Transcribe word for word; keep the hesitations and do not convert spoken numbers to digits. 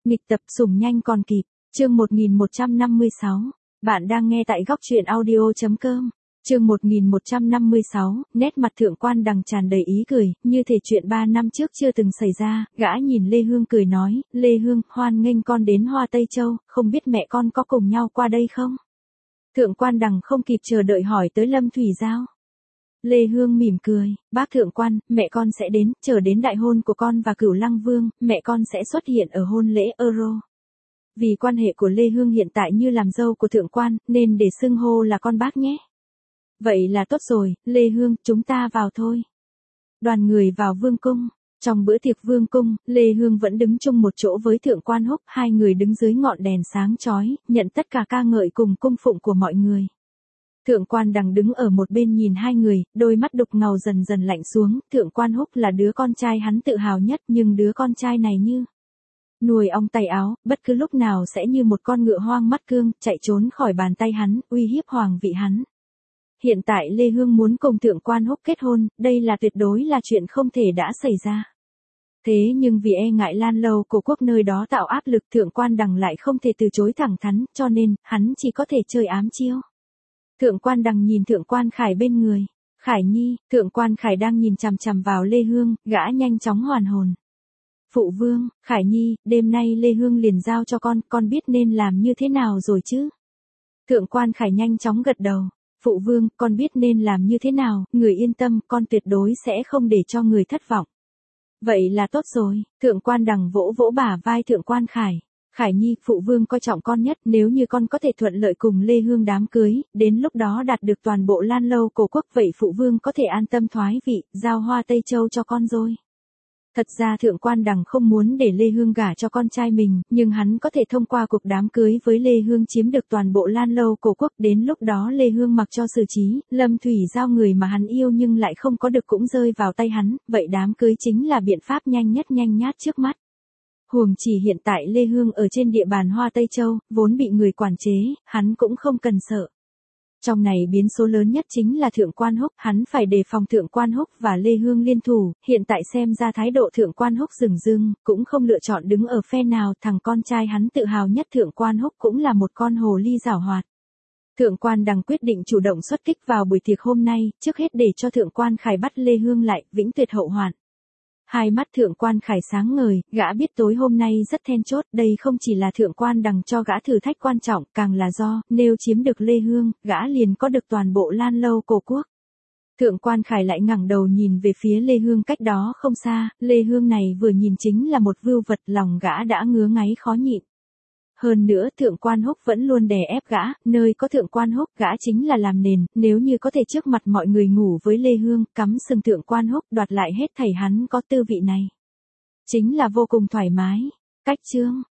Nghịch tập sủng nhanh còn kịp, chương một nghìn một trăm năm mươi sáu. Bạn đang nghe tại góc truyện audio chấm com. Chương một nghìn một trăm năm mươi sáu, nét mặt Thượng Quan Đằng tràn đầy ý cười, như thể chuyện ba năm trước chưa từng xảy ra, gã nhìn Lê Hương cười nói, Lê Hương, hoan nghênh con đến Hoa Tây Châu, không biết mẹ con có cùng nhau qua đây không? Thượng Quan Đằng không kịp chờ đợi hỏi tới Lâm Thủy Giao. Lê Hương mỉm cười, bác Thượng Quan, mẹ con sẽ đến, chờ đến đại hôn của con và Cửu Lăng Vương, mẹ con sẽ xuất hiện ở hôn lễ Euro. Vì quan hệ của Lê Hương hiện tại như làm dâu của Thượng Quan, nên để xưng hô là con bác nhé. Vậy là tốt rồi, Lê Hương, chúng ta vào thôi. Đoàn người vào vương cung. Trong bữa tiệc vương cung, Lê Hương vẫn đứng chung một chỗ với Thượng Quan Húc, hai người đứng dưới ngọn đèn sáng chói, nhận tất cả ca ngợi cùng cung phụng của mọi người. Thượng Quan Đằng đứng ở một bên nhìn hai người, đôi mắt đục ngầu dần dần lạnh xuống, Thượng Quan Húc là đứa con trai hắn tự hào nhất, nhưng đứa con trai này như nuôi ong tay áo, bất cứ lúc nào sẽ như một con ngựa hoang mắt cương, chạy trốn khỏi bàn tay hắn, uy hiếp hoàng vị hắn. Hiện tại Lê Hương muốn cùng Thượng Quan Húc kết hôn, đây là tuyệt đối là chuyện không thể đã xảy ra. Thế nhưng vì e ngại Lan Lâu cổ quốc nơi đó tạo áp lực, Thượng Quan Đằng lại không thể từ chối thẳng thắn, cho nên, hắn chỉ có thể chơi ám chiêu. Thượng Quan Đằng nhìn Thượng Quan Khải bên người. Khải Nhi, Thượng Quan Khải đang nhìn chằm chằm vào Lê Hương, gã nhanh chóng hoàn hồn. Phụ vương, Khải Nhi, đêm nay Lê Hương liền giao cho con, con biết nên làm như thế nào rồi chứ? Thượng Quan Khải nhanh chóng gật đầu. Phụ vương, con biết nên làm như thế nào, người yên tâm, con tuyệt đối sẽ không để cho người thất vọng. Vậy là tốt rồi, Thượng Quan Đằng vỗ vỗ bả vai Thượng Quan Khải. Khải Nhi, phụ vương coi trọng con nhất, nếu như con có thể thuận lợi cùng Lê Hương đám cưới, đến lúc đó đạt được toàn bộ Lan Lâu cổ quốc, vậy phụ vương có thể an tâm thoái vị, giao Hoa Tây Châu cho con rồi. Thật ra Thượng Quan Đằng không muốn để Lê Hương gả cho con trai mình, nhưng hắn có thể thông qua cuộc đám cưới với Lê Hương chiếm được toàn bộ Lan Lâu cổ quốc, đến lúc đó Lê Hương mặc cho xử trí, Lâm Thủy Giao người mà hắn yêu nhưng lại không có được cũng rơi vào tay hắn, vậy đám cưới chính là biện pháp nhanh nhất nhanh nhát trước mắt. Huống chỉ hiện tại Lê Hương ở trên địa bàn Hoa Tây Châu, vốn bị người quản chế, hắn cũng không cần sợ. Trong này biến số lớn nhất chính là Thượng Quan Húc, hắn phải đề phòng Thượng Quan Húc và Lê Hương liên thủ, hiện tại xem ra thái độ Thượng Quan Húc dửng dưng, cũng không lựa chọn đứng ở phe nào, thằng con trai hắn tự hào nhất Thượng Quan Húc cũng là một con hồ ly giảo hoạt. Thượng Quan Đằng quyết định chủ động xuất kích vào buổi tiệc hôm nay, trước hết để cho Thượng Quan Khải bắt Lê Hương lại, vĩnh tuyệt hậu hoạn. Hai mắt Thượng Quan Khải sáng ngời, gã biết tối hôm nay rất then chốt, đây không chỉ là Thượng Quan Đằng cho gã thử thách quan trọng, càng là do, nếu chiếm được Lê Hương, gã liền có được toàn bộ Lan Lâu cổ quốc. Thượng Quan Khải lại ngẩng đầu nhìn về phía Lê Hương cách đó không xa, Lê Hương này vừa nhìn chính là một vưu vật, lòng gã đã ngứa ngáy khó nhịn. Hơn nữa Thượng Quan Húc vẫn luôn đè ép gã, nơi có Thượng Quan Húc gã chính là làm nền, nếu như có thể trước mặt mọi người ngủ với Lê Hương, cắm sừng Thượng Quan Húc đoạt lại hết thảy hắn có tư vị này. Chính là vô cùng thoải mái. Cách chương,